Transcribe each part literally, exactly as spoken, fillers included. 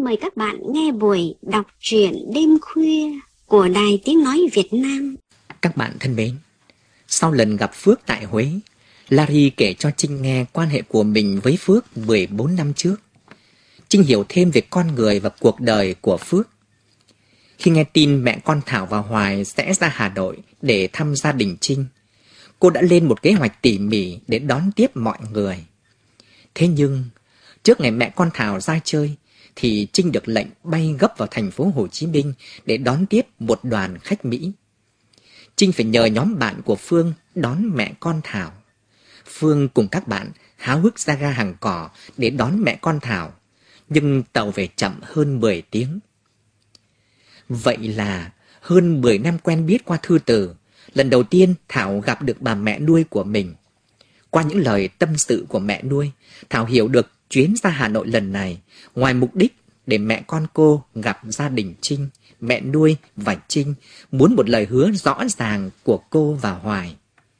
xin mời các bạn nghe buổi đọc truyện đêm khuya của Đài Tiếng Nói Việt Nam. Các bạn thân mến, sau lần gặp Phước tại Huế, Larry kể cho Trinh nghe quan hệ của mình với Phước mười bốn năm trước. Trinh hiểu thêm về con người và cuộc đời của Phước. Khi nghe tin mẹ con Thảo và Hoài sẽ ra Hà Nội để thăm gia đình Trinh, cô đã lên một kế hoạch tỉ mỉ để đón tiếp mọi người. Thế nhưng, trước ngày mẹ con Thảo ra chơi, thì Trinh được lệnh bay gấp vào thành phố Hồ Chí Minh để đón tiếp một đoàn khách Mỹ. Trinh phải nhờ nhóm bạn của Phương đón mẹ con Thảo. Phương cùng các bạn háo hức ra ga Hàng Cỏ để đón mẹ con Thảo, nhưng tàu về chậm hơn mười tiếng. Vậy là hơn mười năm quen biết qua thư từ, lần đầu tiên Thảo gặp được bà mẹ nuôi của mình. Qua những lời tâm sự của mẹ nuôi, Thảo hiểu được chuyến ra Hà Nội lần này, ngoài mục đích để mẹ con cô gặp gia đình Trinh, mẹ nuôi và Trinh muốn một lời hứa rõ ràng của cô và Hoài.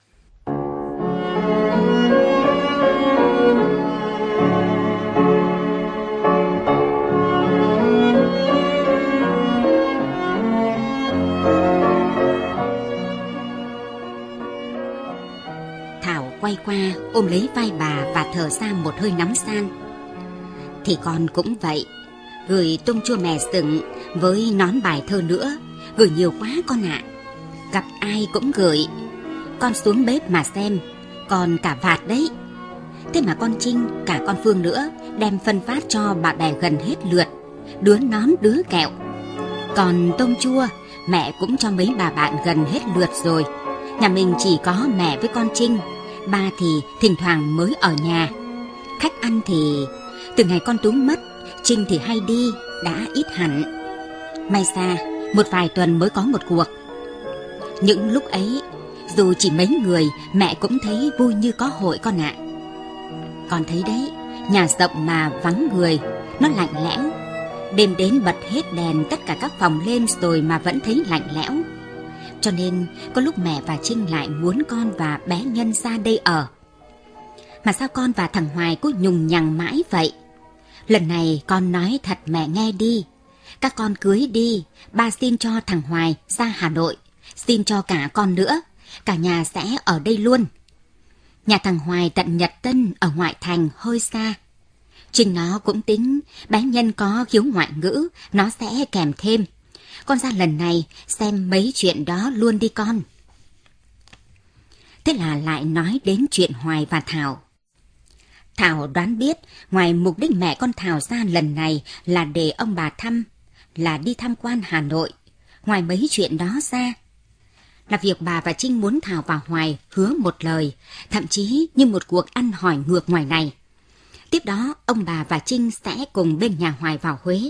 Thảo quay qua ôm lấy vai bà và thở ra một hơi nóng san. Thì con cũng vậy, gửi tôm chua mè sừng với nón bài thơ nữa, gửi nhiều quá con ạ. À. Gặp ai cũng gửi. Con xuống bếp mà xem, còn cả vạt đấy. Thế mà con Trinh, cả con Phương nữa, đem phân phát cho bà bè gần hết lượt, đứa nón đứa kẹo. Còn tôm chua, mẹ cũng cho mấy bà bạn gần hết lượt rồi. Nhà mình chỉ có mẹ với con Trinh, ba thì thỉnh thoảng mới ở nhà. Khách ăn thì từ ngày con Tú mất, Trinh thì hay đi, đã ít hẳn. May ra một vài tuần mới có một cuộc. Những lúc ấy, dù chỉ mấy người, mẹ cũng thấy vui như có hội con ạ. Con thấy đấy, nhà rộng mà vắng người, nó lạnh lẽo. Đêm đến bật hết đèn tất cả các phòng lên rồi mà vẫn thấy lạnh lẽo. Cho nên có lúc mẹ và Trinh lại muốn con và bé Nhân ra đây ở. Mà sao con và thằng Hoài cứ nhùng nhằng mãi vậy? Lần này con nói thật mẹ nghe đi. Các con cưới đi, ba xin cho thằng Hoài ra Hà Nội, xin cho cả con nữa, cả nhà sẽ ở đây luôn. Nhà thằng Hoài tận Nhật Tân ở ngoại thành hơi xa. Trinh nó cũng tính bé Nhân có khiếu ngoại ngữ, nó sẽ kèm thêm. Con ra lần này xem mấy chuyện đó luôn đi con. Thế là lại nói đến chuyện Hoài và Thảo. Thảo đoán biết ngoài mục đích mẹ con Thảo ra lần này là để ông bà thăm, là đi tham quan Hà Nội. Ngoài mấy chuyện đó ra, là việc bà và Trinh muốn Thảo và Hoài hứa một lời, thậm chí như một cuộc ăn hỏi ngược ngoài này. Tiếp đó, ông bà và Trinh sẽ cùng bên nhà Hoài vào Huế.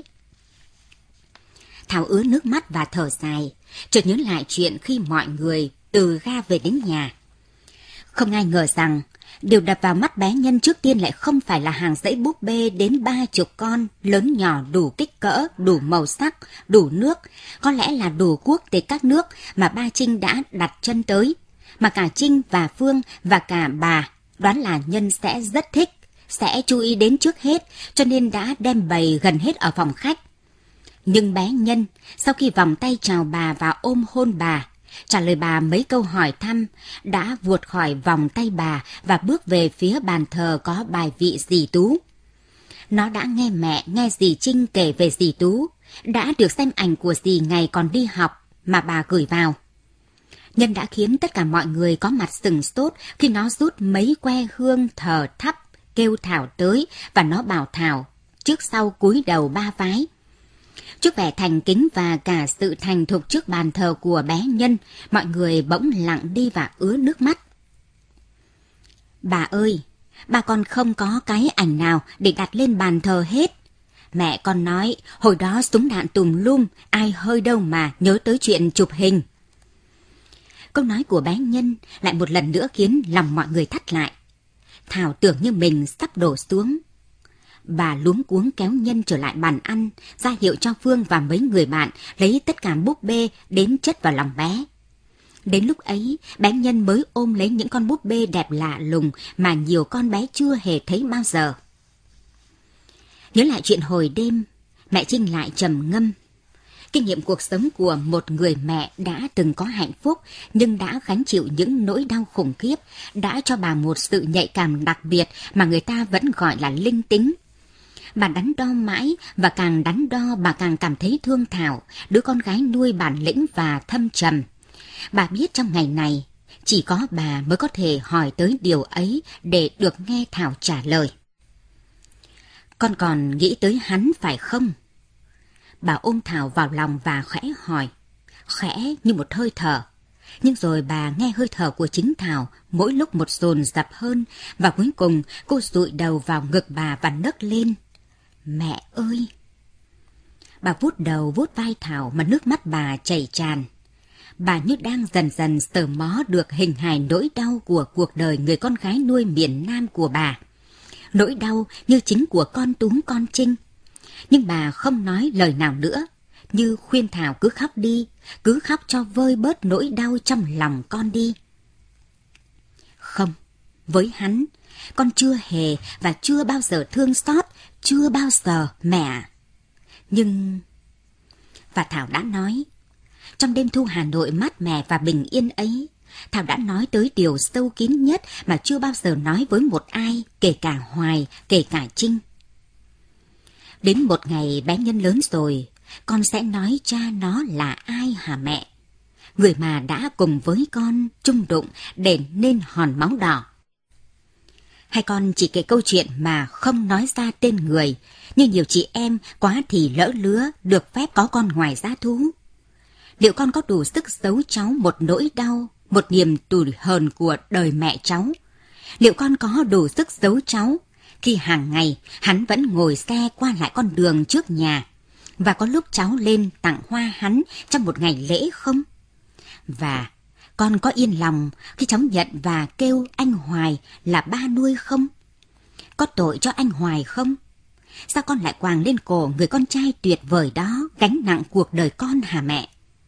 Thảo ứa nước mắt và thở dài, chợt nhớ lại chuyện khi mọi người từ ga về đến nhà. Không ai ngờ rằng, điều đập vào mắt bé Nhân trước tiên lại không phải là hàng dãy búp bê đến ba chục con, lớn nhỏ đủ kích cỡ, đủ màu sắc, đủ nước, có lẽ là đủ quốc tịch các nước mà ba Trinh đã đặt chân tới, mà cả Trinh và Phương và cả bà đoán là Nhân sẽ rất thích, sẽ chú ý đến trước hết, cho nên đã đem bày gần hết ở phòng khách. Nhưng bé Nhân, sau khi vòng tay chào bà và ôm hôn bà, trả lời bà mấy câu hỏi thăm, đã vuột khỏi vòng tay bà và bước về phía bàn thờ có bài vị dì Tú. Nó đã nghe mẹ, nghe dì Trinh kể về dì Tú, đã được xem ảnh của dì ngày còn đi học mà bà gửi vào. Nhân đã khiến tất cả mọi người có mặt sửng sốt khi nó rút mấy que hương thờ thắp, kêu Thảo tới và nó bảo Thảo, trước sau cúi đầu ba vái. Trước vẻ thành kính và cả sự thành thục trước bàn thờ của bé Nhân, mọi người bỗng lặng đi và ứa nước mắt. Bà ơi, bà con không có cái ảnh nào để đặt lên bàn thờ hết. Mẹ con nói, hồi đó súng đạn tùm lum, ai hơi đâu mà nhớ tới chuyện chụp hình. Câu nói của bé Nhân lại một lần nữa khiến lòng mọi người thắt lại. Thảo tưởng như mình sắp đổ xuống. Bà luống cuống kéo Nhân trở lại bàn ăn, ra hiệu cho Phương và mấy người bạn lấy tất cả búp bê đến chất vào lòng bé. Đến lúc ấy, bé Nhân mới ôm lấy những con búp bê đẹp lạ lùng mà nhiều con bé chưa hề thấy bao giờ. Nhớ lại chuyện hồi đêm, Mẹ Trinh lại trầm ngâm. Kinh nghiệm cuộc sống của một người mẹ đã từng có hạnh phúc nhưng đã gánh chịu những nỗi đau khủng khiếp, đã cho bà một sự nhạy cảm đặc biệt mà người ta vẫn gọi là linh tính. Bà đắn đo mãi, và càng đắn đo bà càng cảm thấy thương Thảo, đứa con gái nuôi bản lĩnh và thâm trầm. Bà biết trong ngày này, chỉ có bà mới có thể hỏi tới điều ấy để được nghe Thảo trả lời. Con còn nghĩ tới hắn phải không? Bà ôm Thảo vào lòng và khẽ hỏi, khẽ như một hơi thở. Nhưng rồi bà nghe hơi thở của chính Thảo mỗi lúc một dồn dập hơn, và cuối cùng cô dụi đầu vào ngực bà và nấc lên. Mẹ ơi! Bà vuốt đầu vuốt vai Thảo mà nước mắt bà chảy tràn. Bà như đang dần dần sờ mó được hình hài nỗi đau của cuộc đời người con gái nuôi miền Nam của bà. Nỗi đau như chính của con Túm con Trinh. Nhưng bà không nói lời nào nữa, như khuyên Thảo cứ khóc đi, cứ khóc cho vơi bớt nỗi đau trong lòng con đi. Không, với hắn, con chưa hề và chưa bao giờ thương xót, chưa bao giờ mẹ. Nhưng... Và Thảo đã nói, trong đêm thu Hà Nội mát mẻ và bình yên ấy, Thảo đã nói tới điều sâu kín nhất mà chưa bao giờ nói với một ai, kể cả Hoài, kể cả Trinh. Đến một ngày bé Nhân lớn rồi, con sẽ nói cha nó là ai hả mẹ? Người mà đã cùng với con chung đụng để nên hòn máu đỏ. Hay con chỉ kể câu chuyện mà không nói ra tên người, như nhiều chị em quá thì lỡ lứa được phép có con ngoài giá thú? Liệu con có đủ sức giấu cháu một nỗi đau, một niềm tủi hờn của đời mẹ cháu? Liệu con có đủ sức giấu cháu khi hàng ngày hắn vẫn ngồi xe qua lại con đường trước nhà, và có lúc cháu lên tặng hoa hắn trong một ngày lễ không? Và con có yên lòng khi cháu nhận và kêu anh Hoài là ba nuôi không? Có tội cho anh Hoài không? Sao con lại quàng lên cổ người con trai tuyệt vời đó gánh nặng cuộc đời con hả mẹ?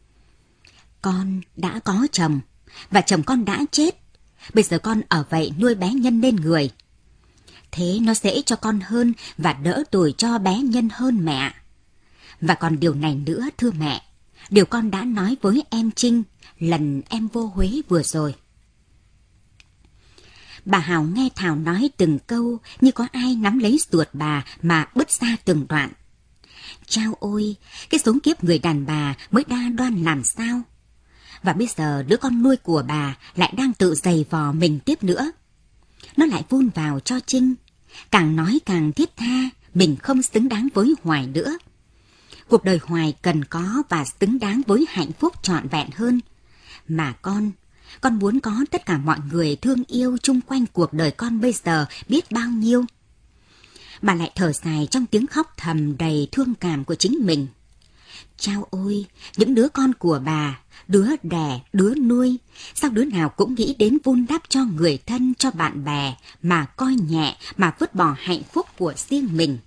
Con đã có chồng, và chồng con đã chết. Bây giờ con ở vậy nuôi bé Nhân lên người. Thế nó dễ cho con hơn và đỡ tuổi cho bé Nhân hơn mẹ. Và còn điều này nữa thưa mẹ, điều con đã nói với em Trinh lần em vô Huế vừa rồi. Bà Hào nghe Thảo nói từng câu như có ai nắm lấy ruột bà mà bứt ra từng đoạn. Chao ôi, cái sống kiếp người đàn bà mới đa đoan làm sao? Và bây giờ đứa con nuôi của bà lại đang tự giày vò mình tiếp nữa. Nó lại vun vào cho Trinh, càng nói càng thiết tha, mình không xứng đáng với Hoài nữa. Cuộc đời Hoài cần có và xứng đáng với hạnh phúc trọn vẹn hơn. Mà con, con muốn có tất cả mọi người thương yêu chung quanh cuộc đời con bây giờ biết bao nhiêu. Bà lại thở dài trong tiếng khóc thầm đầy thương cảm của chính mình. Chao ôi, những đứa con của bà, đứa đẻ, đứa nuôi, sao đứa nào cũng nghĩ đến vun đắp cho người thân, cho bạn bè, mà coi nhẹ, mà vứt bỏ hạnh phúc của riêng mình.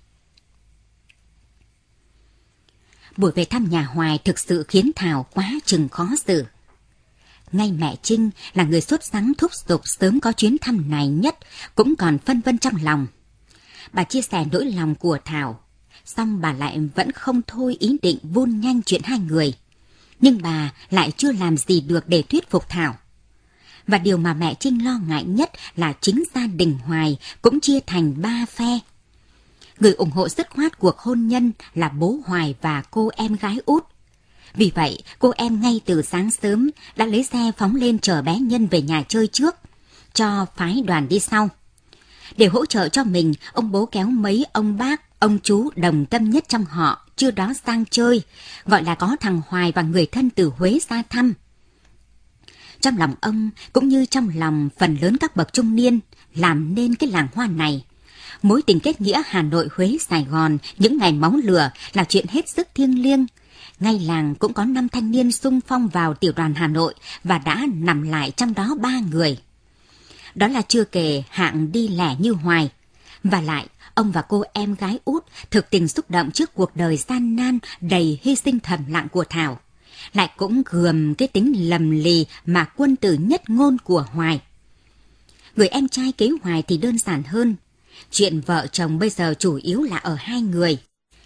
Buổi về thăm nhà Hoài thực sự khiến Thảo quá chừng khó xử. Ngay mẹ Trinh là người sốt sắng thúc giục sớm có chuyến thăm này nhất, cũng còn phân vân trong lòng. Bà chia sẻ nỗi lòng của Thảo, xong bà lại vẫn không thôi ý định vun nhanh chuyện hai người. Nhưng bà lại chưa làm gì được để thuyết phục Thảo. Và điều mà mẹ Trinh lo ngại nhất là chính gia đình Hoài cũng chia thành ba phe. Người ủng hộ dứt khoát cuộc hôn nhân là bố Hoài và cô em gái út. Vì vậy, cô em ngay từ sáng sớm đã lấy xe phóng lên chở bé Nhân về nhà chơi trước, cho phái đoàn đi sau. Để hỗ trợ cho mình, ông bố kéo mấy ông bác, ông chú đồng tâm nhất trong họ chưa đó sang chơi, gọi là có thằng Hoài và người thân từ Huế ra thăm. Trong lòng ông, cũng như trong lòng phần lớn các bậc trung niên, làm nên cái làng hoa này. Mối tình kết nghĩa Hà Nội, Huế, Sài Gòn những ngày máu lửa là chuyện hết sức thiêng liêng. Ngay làng cũng có năm thanh niên xung phong vào tiểu đoàn Hà Nội và đã nằm lại trong đó ba người. Đó là chưa kể hạng đi lẻ như Hoài. Và lại, ông và cô em gái út thực tình xúc động trước cuộc đời gian nan đầy hy sinh thầm lặng của Thảo. Lại cũng gườm cái tính lầm lì mà quân tử nhất ngôn của Hoài. Người em trai kế Hoài thì đơn giản hơn. Chuyện vợ chồng bây giờ chủ yếu là ở hai người.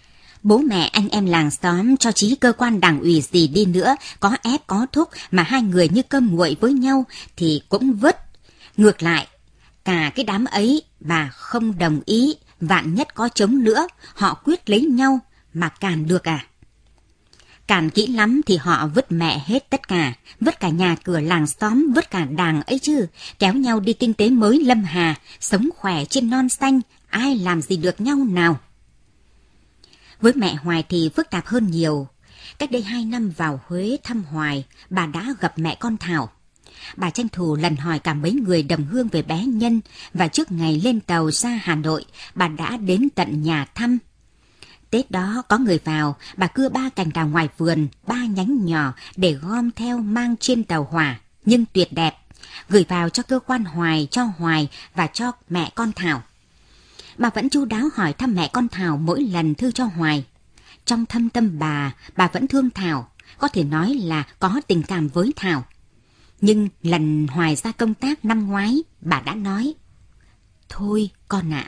Bố mẹ anh em làng xóm cho chí cơ quan đảng ủy gì đi nữa, có ép có thúc mà hai người như cơm nguội với nhau thì cũng vứt. Ngược lại, cả cái đám ấy bà không đồng ý, vạn nhất có chống nữa, họ quyết lấy nhau mà càn được à? Càn kỹ lắm thì họ vứt mẹ hết tất cả, vứt cả nhà cửa làng xóm, vứt cả đàng ấy chứ, kéo nhau đi kinh tế mới lâm hà, sống khỏe trên non xanh, ai làm gì được nhau nào. Với mẹ Hoài thì phức tạp hơn nhiều. Cách đây hai năm vào Huế thăm Hoài, bà đã gặp mẹ con Thảo. Bà tranh thủ lần hỏi cả mấy người đồng hương về bé Nhân, và trước ngày lên tàu ra Hà Nội, bà đã đến tận nhà thăm. Tết đó có người vào, bà cưa ba cành đào ngoài vườn, ba nhánh nhỏ để gom theo mang trên tàu hỏa, nhưng tuyệt đẹp, gửi vào cho cơ quan Hoài, cho Hoài và cho mẹ con Thảo. Bà vẫn chu đáo hỏi thăm mẹ con Thảo mỗi lần thư cho Hoài. Trong thâm tâm bà, bà vẫn thương Thảo, có thể nói là có tình cảm với Thảo. Nhưng lần Hoài ra công tác năm ngoái, bà đã nói, thôi con ạ. À.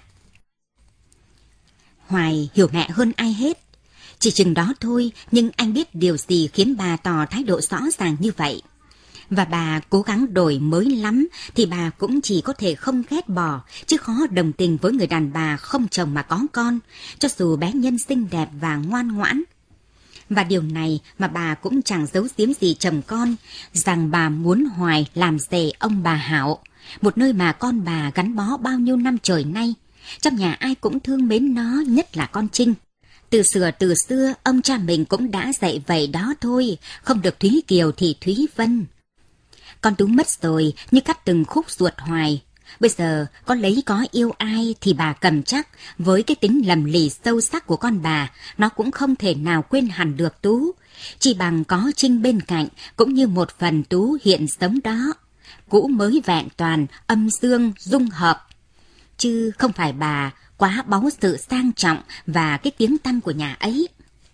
Hoài hiểu mẹ hơn ai hết. Chỉ chừng đó thôi, nhưng anh biết điều gì khiến bà tỏ thái độ rõ ràng như vậy. Và bà cố gắng đổi mới lắm, thì bà cũng chỉ có thể không ghét bỏ, chứ khó đồng tình với người đàn bà không chồng mà có con, cho dù bé Nhân xinh đẹp và ngoan ngoãn. Và điều này mà bà cũng chẳng giấu giếm gì chồng con, rằng bà muốn Hoài làm rể ông bà Hảo, một nơi mà con bà gắn bó bao nhiêu năm trời nay. Trong nhà ai cũng thương mến nó, nhất là con Trinh. Từ xưa từ xưa, ông cha mình cũng đã dạy vậy đó thôi, không được Thúy Kiều thì Thúy Vân. Con Tú mất rồi, như cắt từng khúc ruột Hoài. Bây giờ, có lấy có yêu ai thì bà cầm chắc, với cái tính lầm lì sâu sắc của con bà, nó cũng không thể nào quên hẳn được Tú. Chỉ bằng có Trinh bên cạnh, cũng như một phần Tú hiện sống đó. Cũ mới vẹn toàn, âm dương, dung hợp. Chứ không phải bà quá báu sự sang trọng và cái tiếng tăm của nhà ấy.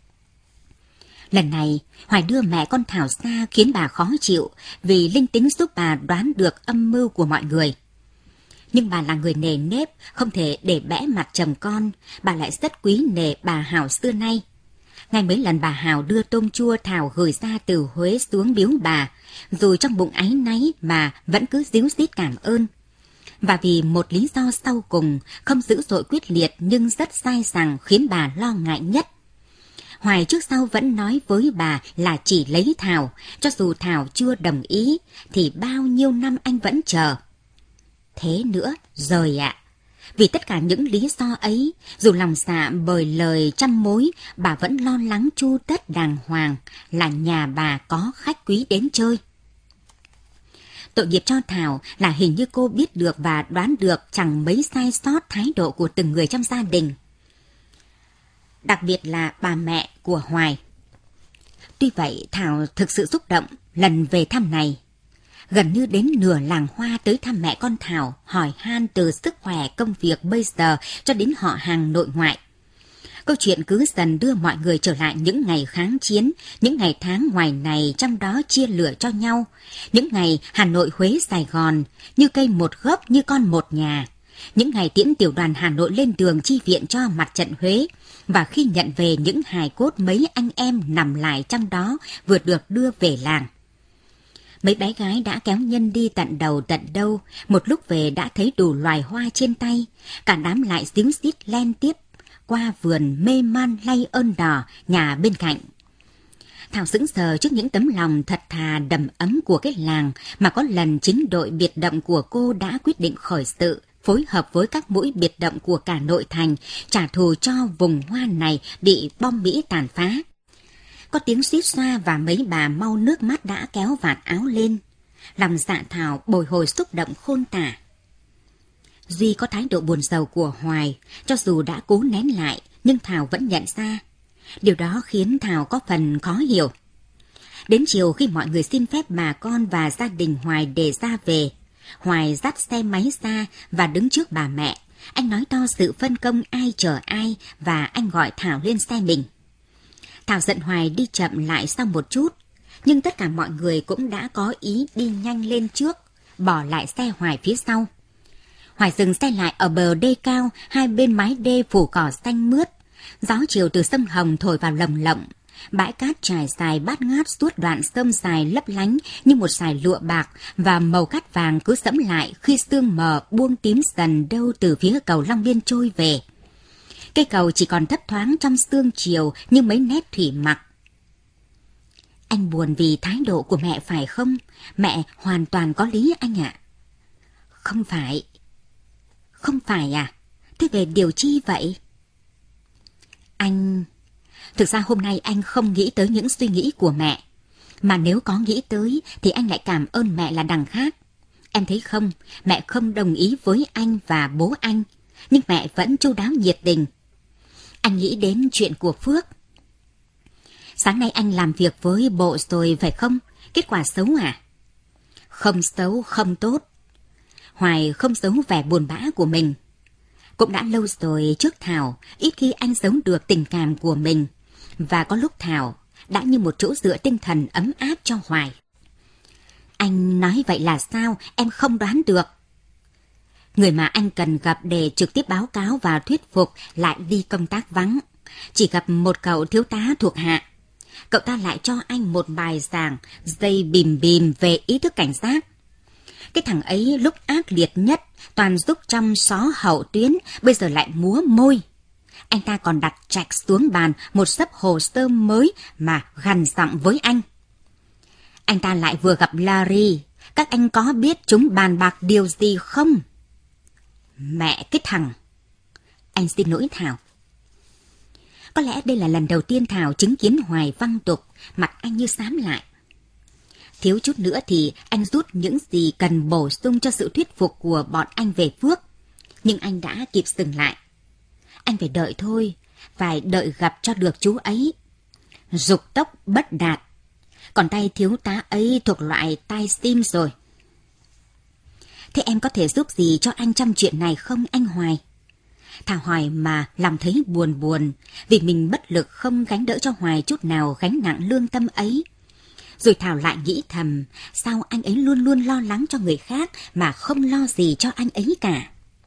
Lần này, Hoài đưa mẹ con Thảo xa khiến bà khó chịu, vì linh tính giúp bà đoán được âm mưu của mọi người. Nhưng bà là người nề nếp, không thể để bẽ mặt chồng con, bà lại rất quý nể bà Hảo xưa nay. Ngay mấy lần bà Hảo đưa tôm chua Thảo gửi ra từ Huế xuống biếu bà, rồi trong bụng áy náy mà vẫn cứ díu dít cảm ơn. Và vì một lý do sau cùng, không dữ dội quyết liệt nhưng rất dai dẳng khiến bà lo ngại nhất. Hoài trước sau vẫn nói với bà là chỉ lấy Thảo, cho dù Thảo chưa đồng ý, thì bao nhiêu năm anh vẫn chờ. Thế nữa, rồi ạ. À. Vì tất cả những lý do ấy, dù lòng dạ bởi lời trăm mối, bà vẫn lo lắng chu tất đàng hoàng là nhà bà có khách quý đến chơi. Tội nghiệp cho Thảo là hình như cô biết được và đoán được chẳng mấy sai sót thái độ của từng người trong gia đình. Đặc biệt là bà mẹ của Hoài. Tuy vậy, Thảo thực sự xúc động lần về thăm này. Gần như đến nửa làng Hoa tới thăm mẹ con Thảo, hỏi han từ sức khỏe công việc bây giờ cho đến họ hàng nội ngoại. Câu chuyện cứ dần đưa mọi người trở lại những ngày kháng chiến, những ngày tháng ngoài này trong đó chia lửa cho nhau, những ngày Hà Nội, Huế, Sài Gòn, như cây một gốc như con một nhà, những ngày tiễn tiểu đoàn Hà Nội lên đường chi viện cho mặt trận Huế, và khi nhận về những hài cốt mấy anh em nằm lại trong đó vừa được đưa về làng. Mấy bé gái đã kéo Nhân đi tận đầu tận đâu, một lúc về đã thấy đủ loài hoa trên tay, cả đám lại díu dít len tiếp qua vườn mê man lay ơn đỏ nhà bên cạnh. Thảo sững sờ trước những tấm lòng thật thà đầm ấm của cái làng mà có lần chính đội biệt động của cô đã quyết định khởi sự, phối hợp với các mũi biệt động của cả nội thành, trả thù cho vùng hoa này bị bom Mỹ tàn phá. Có tiếng suýt xoa và mấy bà mau nước mắt đã kéo vạt áo lên. Lòng dạ Thảo bồi hồi xúc động khôn tả. Duy có thái độ buồn rầu của Hoài, cho dù đã cố nén lại, nhưng Thảo vẫn nhận ra. Điều đó khiến Thảo có phần khó hiểu. Đến chiều khi mọi người xin phép bà con và gia đình Hoài để ra về, Hoài dắt xe máy ra và đứng trước bà mẹ. Anh nói to sự phân công ai chở ai và anh gọi Thảo lên xe mình. Thảo giận Hoài đi chậm lại sau một chút, nhưng tất cả mọi người cũng đã có ý đi nhanh lên trước, bỏ lại xe Hoài phía sau. Hoài dừng xe lại ở bờ đê cao, hai bên mái đê phủ cỏ xanh mướt. Gió chiều từ sông Hồng thổi vào lồng lộng. Bãi cát trải dài bát ngát suốt đoạn sông dài lấp lánh như một dải lụa bạc, và màu cát vàng cứ sẫm lại khi sương mờ buông tím dần đâu từ phía cầu Long Biên trôi về. Cây cầu chỉ còn thấp thoáng trong sương chiều như mấy nét thủy mặc. Anh buồn vì thái độ của mẹ phải không? Mẹ hoàn toàn có lý anh ạ. Không phải. Không phải à? Thế về điều chi vậy? Anh... Thực ra hôm nay anh không nghĩ tới những suy nghĩ của mẹ. Mà nếu có nghĩ tới thì anh lại cảm ơn mẹ là đằng khác. Em thấy không, mẹ không đồng ý với anh và bố anh, nhưng mẹ vẫn chu đáo nhiệt tình. Anh nghĩ đến chuyện của Phước. Sáng nay anh làm việc với bộ rồi phải không? Kết quả xấu à? Không xấu, không tốt. Hoài không giấu vẻ buồn bã của mình. Cũng đã lâu rồi trước Thảo, ít khi anh giấu được tình cảm của mình. Và có lúc Thảo đã như một chỗ dựa tinh thần ấm áp cho Hoài. Anh nói vậy là sao? Em không đoán được. Người mà anh cần gặp để trực tiếp báo cáo và thuyết phục lại đi công tác vắng. Chỉ gặp một cậu thiếu tá thuộc hạ. Cậu ta lại cho anh một bài giảng dây bìm bìm về ý thức cảnh giác. Cái thằng ấy lúc ác liệt nhất, toàn giúp trong xó hậu tuyến, bây giờ lại múa môi. Anh ta còn đặt trạch xuống bàn một xấp hồ sơ mới mà gằn giọng với anh. Anh ta lại vừa gặp Larry. Các anh có biết chúng bàn bạc điều gì không? Mẹ cái thằng... Anh xin lỗi Thảo. Có lẽ đây là lần đầu tiên Thảo chứng kiến Hoài văng tục, mặt anh như xám lại. Thiếu chút nữa thì anh rút những gì cần bổ sung cho sự thuyết phục của bọn anh về Phước. Nhưng anh đã kịp dừng lại. Anh phải đợi thôi, phải đợi gặp cho được chú ấy. Dục tốc bất đạt. Còn tay thiếu tá ấy thuộc loại tai sim rồi. Thế em có thể giúp gì cho anh trong chuyện này không anh Hoài? Thảo hỏi mà lòng thấy buồn buồn, vì mình bất lực không gánh đỡ cho Hoài chút nào gánh nặng lương tâm ấy. Rồi Thảo lại nghĩ thầm, sao anh ấy luôn luôn lo lắng cho người khác mà không lo gì cho anh ấy cả.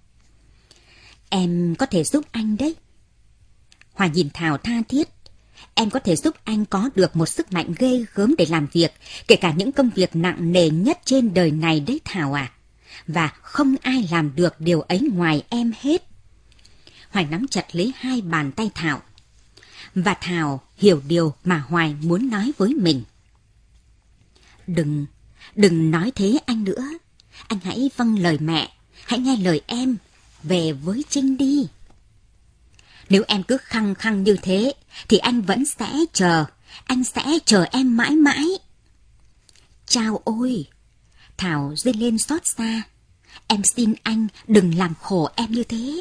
Em có thể giúp anh đấy. Hoài nhìn Thảo tha thiết. Em có thể giúp anh có được một sức mạnh ghê gớm để làm việc, kể cả những công việc nặng nề nhất trên đời này đấy Thảo à. Và không ai làm được điều ấy ngoài em hết. Hoài nắm chặt lấy hai bàn tay Thảo. Và Thảo hiểu điều mà Hoài muốn nói với mình. Đừng, đừng nói thế anh nữa. Anh hãy vâng lời mẹ, hãy nghe lời em, về với Trinh đi. Nếu em cứ khăng khăng như thế, thì anh vẫn sẽ chờ, anh sẽ chờ em mãi mãi. Chao ôi! Thảo rên lên xót xa. Em xin anh đừng làm khổ em như thế.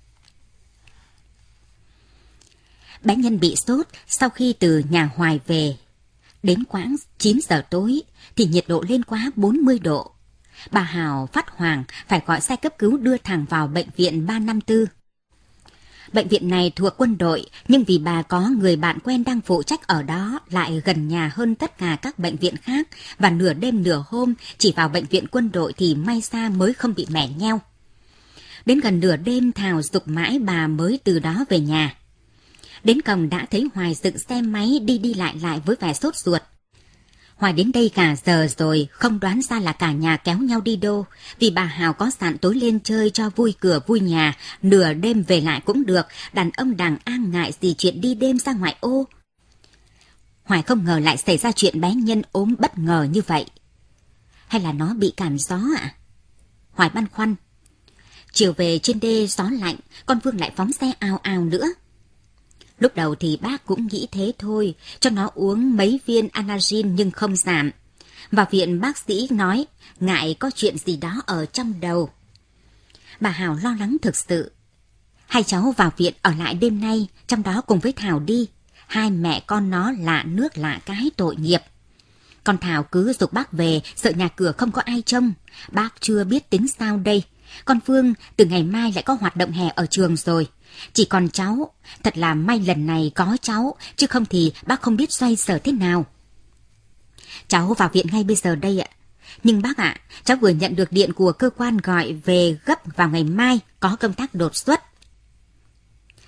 Bé Nhân bị sốt sau khi từ nhà Hoài về. Đến khoảng chín giờ tối thì nhiệt độ lên quá bốn mươi độ. Bà Hào phát hoảng phải gọi xe cấp cứu đưa thẳng vào bệnh viện ba năm tư. Bệnh viện này thuộc quân đội, nhưng vì bà có người bạn quen đang phụ trách ở đó lại gần nhà hơn tất cả các bệnh viện khác, và nửa đêm nửa hôm chỉ vào bệnh viện quân đội thì may ra mới không bị mẻ nheo. Đến gần nửa đêm Thảo giục mãi bà mới từ đó về nhà. Đến cổng đã thấy Hoài dựng xe máy đi đi lại lại với vẻ sốt ruột. Hoài đến đây cả giờ rồi, không đoán ra là cả nhà kéo nhau đi đâu, vì bà Hào có dặn tối lên chơi cho vui cửa vui nhà, nửa đêm về lại cũng được, đàn ông đàn an ngại gì chuyện đi đêm ra ngoại ô. Hoài không ngờ lại xảy ra chuyện bé Nhân ốm bất ngờ như vậy. Hay là nó bị cảm gió ạ? À? Hoài băn khoăn. Chiều về trên đê gió lạnh, con Vương lại phóng xe ào ào nữa. Lúc đầu thì bác cũng nghĩ thế thôi, cho nó uống mấy viên Anagin nhưng không giảm. Vào viện bác sĩ nói, ngại có chuyện gì đó ở trong đầu. Bà Hào lo lắng thực sự. Hai cháu vào viện ở lại đêm nay, trong đó cùng với Thảo đi. Hai mẹ con nó lạ nước lạ cái tội nghiệp. Con Thảo cứ giục bác về, sợ nhà cửa không có ai trông. Bác chưa biết tính sao đây. Con Phương từ ngày mai lại có hoạt động hè ở trường rồi. Chỉ còn cháu, thật là may lần này có cháu, chứ không thì bác không biết xoay sở thế nào. Cháu vào viện ngay bây giờ đây ạ. Nhưng bác ạ, cháu vừa nhận được điện của cơ quan gọi về gấp vào ngày mai có công tác đột xuất.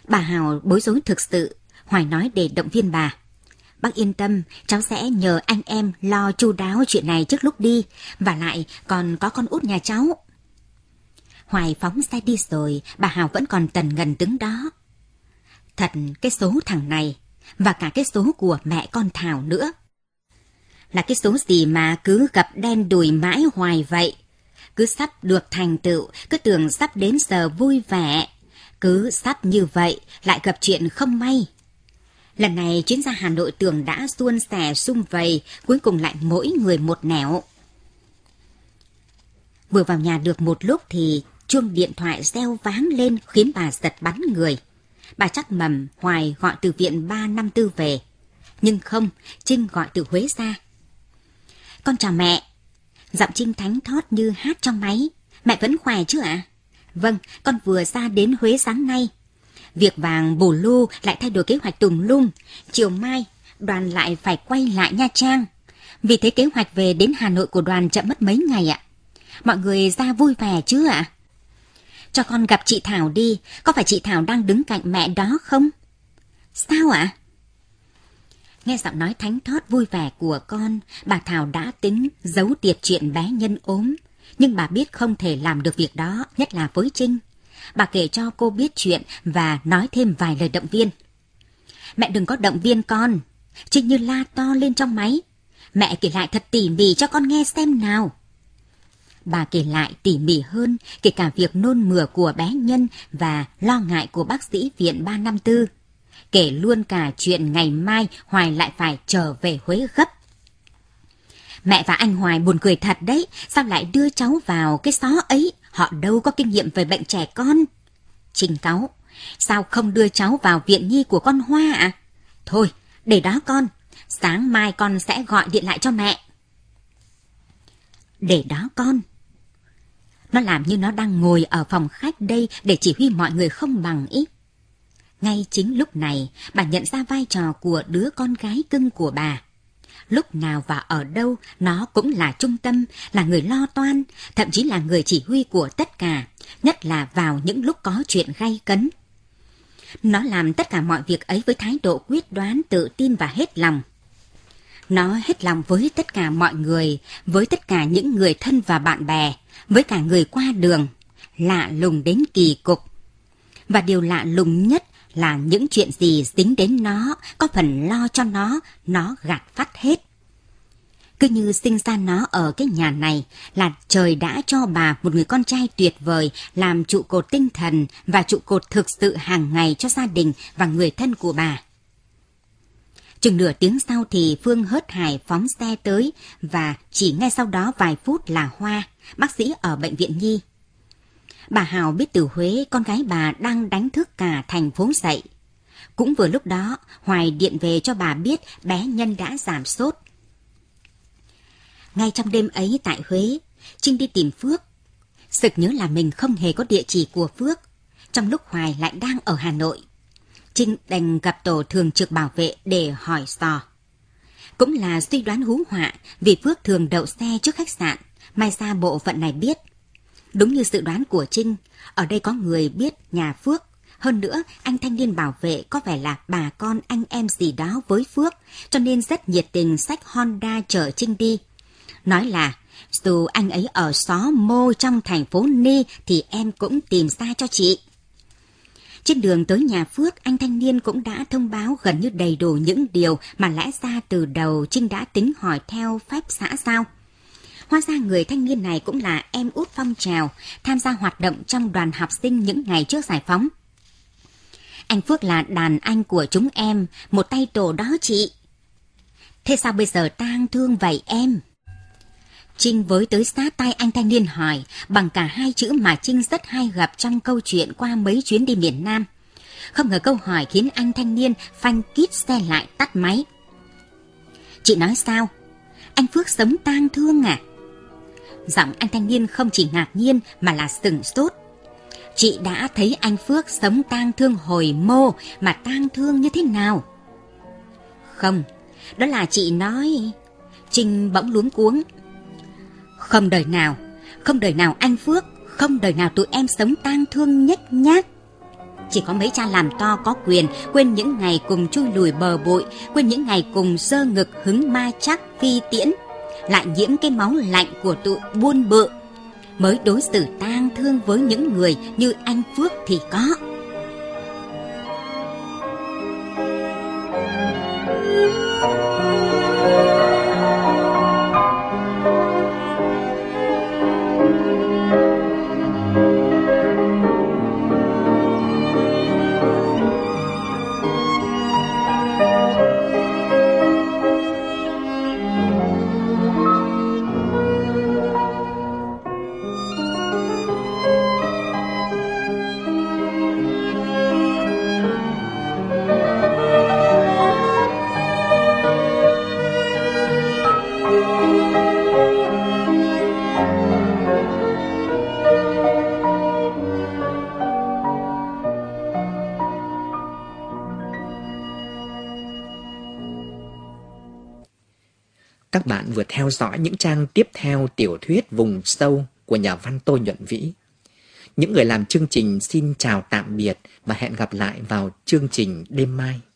Bà Hào bối rối thực sự. Hoài nói để động viên bà. Bác yên tâm, cháu sẽ nhờ anh em lo chu đáo chuyện này trước lúc đi, và lại còn có con út nhà cháu. Hoài phóng xe đi rồi, bà Hào vẫn còn tần ngần đứng đó. Thật, cái số thằng này, và cả cái số của mẹ con Thảo nữa. Là cái số gì mà cứ gặp đen đùi mãi hoài vậy? Cứ sắp được thành tựu, cứ tưởng sắp đến giờ vui vẻ. Cứ sắp như vậy, lại gặp chuyện không may. Lần này chuyến ra Hà Nội tưởng đã suôn sẻ sum vầy, cuối cùng lại mỗi người một nẻo. Vừa vào nhà được một lúc thì chuông điện thoại reo váng lên khiến bà giật bắn người. Bà chắc mầm Hoài gọi từ viện ba năm tư về. Nhưng không, Trinh gọi từ Huế ra. Con chào mẹ. Giọng Trinh thánh thót như hát trong máy. Mẹ vẫn khỏe chứ ạ? À? Vâng, con vừa ra đến Huế sáng nay. Việc vàng bù lu lại thay đổi kế hoạch tùm lum. Chiều mai, đoàn lại phải quay lại Nha Trang. Vì thế kế hoạch về đến Hà Nội của đoàn chậm mất mấy ngày ạ. Mọi người ra vui vẻ chứ ạ? Cho con gặp chị Thảo đi. Có phải chị Thảo đang đứng cạnh mẹ đó không? Sao ạ? Nghe giọng nói thánh thót vui vẻ của con, bà Thảo đã tính giấu tiệt chuyện bé Nhân ốm. Nhưng bà biết không thể làm được việc đó, nhất là với Trinh. Bà kể cho cô biết chuyện và nói thêm vài lời động viên. Mẹ đừng có động viên con. Trinh như la to lên trong máy. Mẹ kể lại thật tỉ mỉ cho con nghe xem nào. Bà kể lại tỉ mỉ hơn, kể cả việc nôn mửa của bé Nhân và lo ngại của bác sĩ viện ba năm tư. Kể luôn cả chuyện ngày mai Hoài lại phải trở về Huế gấp. Mẹ và anh Hoài buồn cười thật đấy, sao lại đưa cháu vào cái xó ấy, họ đâu có kinh nghiệm về bệnh trẻ con. Trinh cáu, sao không đưa cháu vào viện nhi của con Hoa ạ? À? Thôi, để đó con, sáng mai con sẽ gọi điện lại cho mẹ. Để đó con. Nó làm như nó đang ngồi ở phòng khách đây để chỉ huy mọi người không bằng ý. Ngay chính lúc này, bà nhận ra vai trò của đứa con gái cưng của bà. Lúc nào và ở đâu, nó cũng là trung tâm, là người lo toan, thậm chí là người chỉ huy của tất cả, nhất là vào những lúc có chuyện gay cấn. Nó làm tất cả mọi việc ấy với thái độ quyết đoán, tự tin và hết lòng. Nó hết lòng với tất cả mọi người, với tất cả những người thân và bạn bè, với cả người qua đường, lạ lùng đến kỳ cục. Và điều lạ lùng nhất là những chuyện gì dính đến nó, có phần lo cho nó, nó gạt phắt hết. Cứ như sinh ra nó ở cái nhà này là trời đã cho bà một người con trai tuyệt vời làm trụ cột tinh thần và trụ cột thực sự hàng ngày cho gia đình và người thân của bà. Chừng nửa tiếng sau thì Phương hớt hải phóng xe tới và chỉ ngay sau đó vài phút là Hoa, bác sĩ ở bệnh viện nhi. Bà Hào biết từ Huế con gái bà đang đánh thức cả thành phố dậy. Cũng vừa lúc đó, Hoài điện về cho bà biết bé Nhân đã giảm sốt. Ngay trong đêm ấy tại Huế, Trinh đi tìm Phước. Sực nhớ là mình không hề có địa chỉ của Phước, trong lúc Hoài lại đang ở Hà Nội. Trinh đành gặp tổ thường trực bảo vệ để hỏi dò. Cũng là suy đoán hú họa vì Phước thường đậu xe trước khách sạn, may ra bộ phận này biết. Đúng như dự đoán của Trinh, ở đây có người biết nhà Phước. Hơn nữa, anh thanh niên bảo vệ có vẻ là bà con anh em gì đó với Phước, cho nên rất nhiệt tình xách Honda chở Trinh đi. Nói là, dù anh ấy ở xó mô trong thành phố Ni thì em cũng tìm ra cho chị. Trên đường tới nhà Phước, anh thanh niên cũng đã thông báo gần như đầy đủ những điều mà lẽ ra từ đầu Trinh đã tính hỏi theo phép xã giao. Hóa ra người thanh niên này cũng là em út phong trào, tham gia hoạt động trong đoàn học sinh những ngày trước giải phóng. Anh Phước là đàn anh của chúng em, một tay tổ đó chị. Thế sao bây giờ tang thương vậy em? Trinh với tới sát tay anh thanh niên hỏi, bằng cả hai chữ mà Trinh rất hay gặp trong câu chuyện qua mấy chuyến đi miền Nam. Không ngờ câu hỏi khiến anh thanh niên phanh kít xe lại tắt máy. Chị nói sao? Anh Phước sống tang thương à? Giọng anh thanh niên không chỉ ngạc nhiên mà là sửng sốt. Chị đã thấy anh Phước sống tang thương hồi mô, mà tang thương như thế nào? Không, đó là chị nói... Trinh bỗng luống cuống. Không đời nào, không đời nào anh Phước, không đời nào tụi em sống tang thương nhếch nhác. Chỉ có mấy cha làm to có quyền quên những ngày cùng chui lùi bờ bụi, quên những ngày cùng giơ ngực hứng ma chắc phi tiễn, lại nhiễm cái máu lạnh của tụi buôn bự, mới đối xử tang thương với những người như anh Phước thì có. Các bạn vừa theo dõi những trang tiếp theo tiểu thuyết Vùng Sâu của nhà văn Tô Nhuận Vĩ. Những người làm chương trình xin chào tạm biệt và hẹn gặp lại vào chương trình đêm mai.